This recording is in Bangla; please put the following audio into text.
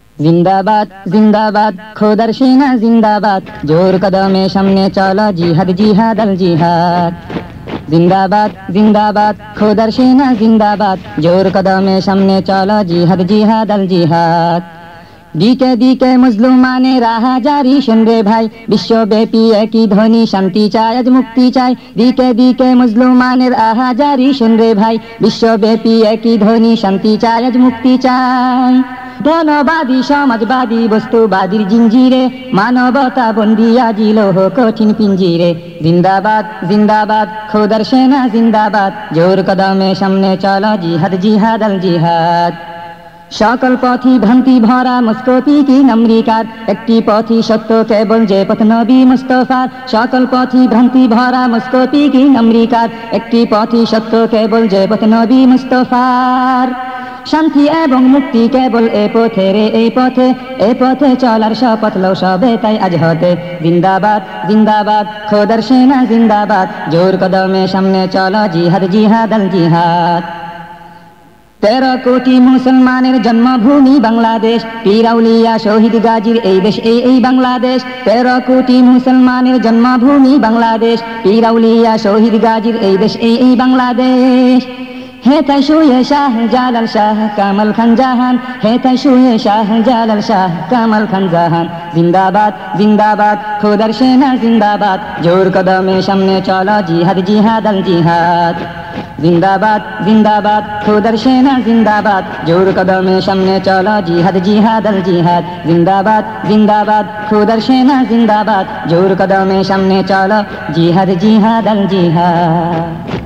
जिंदाबाद जिंदाबाद खोदर सेना जिंदाबाद जोर कदमे सामने चलो जिहाद जिहाद अल जिहाद जिंदाबाद जिंदाबाद खोदर सेना जिंदाबाद जोर कदमे सामने चलो जिहाद जिहाद अल जिहाद दिके दिके मुसलमानेर आहाजारी शुन रे भाई विश्वव्यापी एकई ध्वनि शांति चाय आज मुक्ति चाय दिके दिके मुसलमानेर आहाजारी शुन रे भाई विश्वव्यापी एकई ध्वनि शांति चाय आज मुक्ति चाय धनबादी समाजबादी बस्तुबादीर जिंजिरे मानवता बंदी आजिल हो कठिन पिंजिरे जिंदाबाद जिंदाबाद खोदर सेना जिंदाबाद जोर कदमे सामने चलो जिहाद जिहाद अल जिहाद सकल पथी भ्रांति भरा मुस्तफी की नम्रिकार एकटी पथी सत्य केवल जे पथ नबी मुस्तफार सकल पथी भ्रांति भरा मुस्तफी की नम्रिकार एकटी पथी सत्य केवल जे पथ नबी मुस्तफार शांति एवं मुक्ति केवल ए पथे रे ए पथे चलार शपथ लो सबे ताई आज हते जिंदाबाद जिंदाबाद खोदर सेना जिंदाबाद जोर कदमे सामने चलो जिहाद जिहाद अल जिहाद 13 कोटी मुसलमानेर जन्मभूमि बांग्लादेश पीर आउलिया शहीद गाजीर এই দেশ এই বাংলাদেশ 13 কোটি মুসলমানের জন্মভূমি বাংলাদেশ পীর আউলিয়া শহীদ গাজীর এই দেশ এই বাংলাদেশ হে তাই শুয়ে শাহ জালাল শাহ কামাল খান জাহান হে তাই শুয়ে শাহ জালাল শাহ কামাল খান জাহান জিন্দাবাদ জিন্দাবাদ খোদার সেনা জিন্দাবাদ জোর কদমে সামনে চলো জিহাদ জিহাদ আল জিহাদ जिंदाबाद जिंदाबाद खोदर सेना जिंदाबाद जोर कदमे सामने चलो जिहाद जिहाद अल जिहाद जिंदाबाद जिंदाबाद खोदर सेना जिंदाबाद जोर कदमे सामने चलो जिहाद जिहाद अल जिहाद।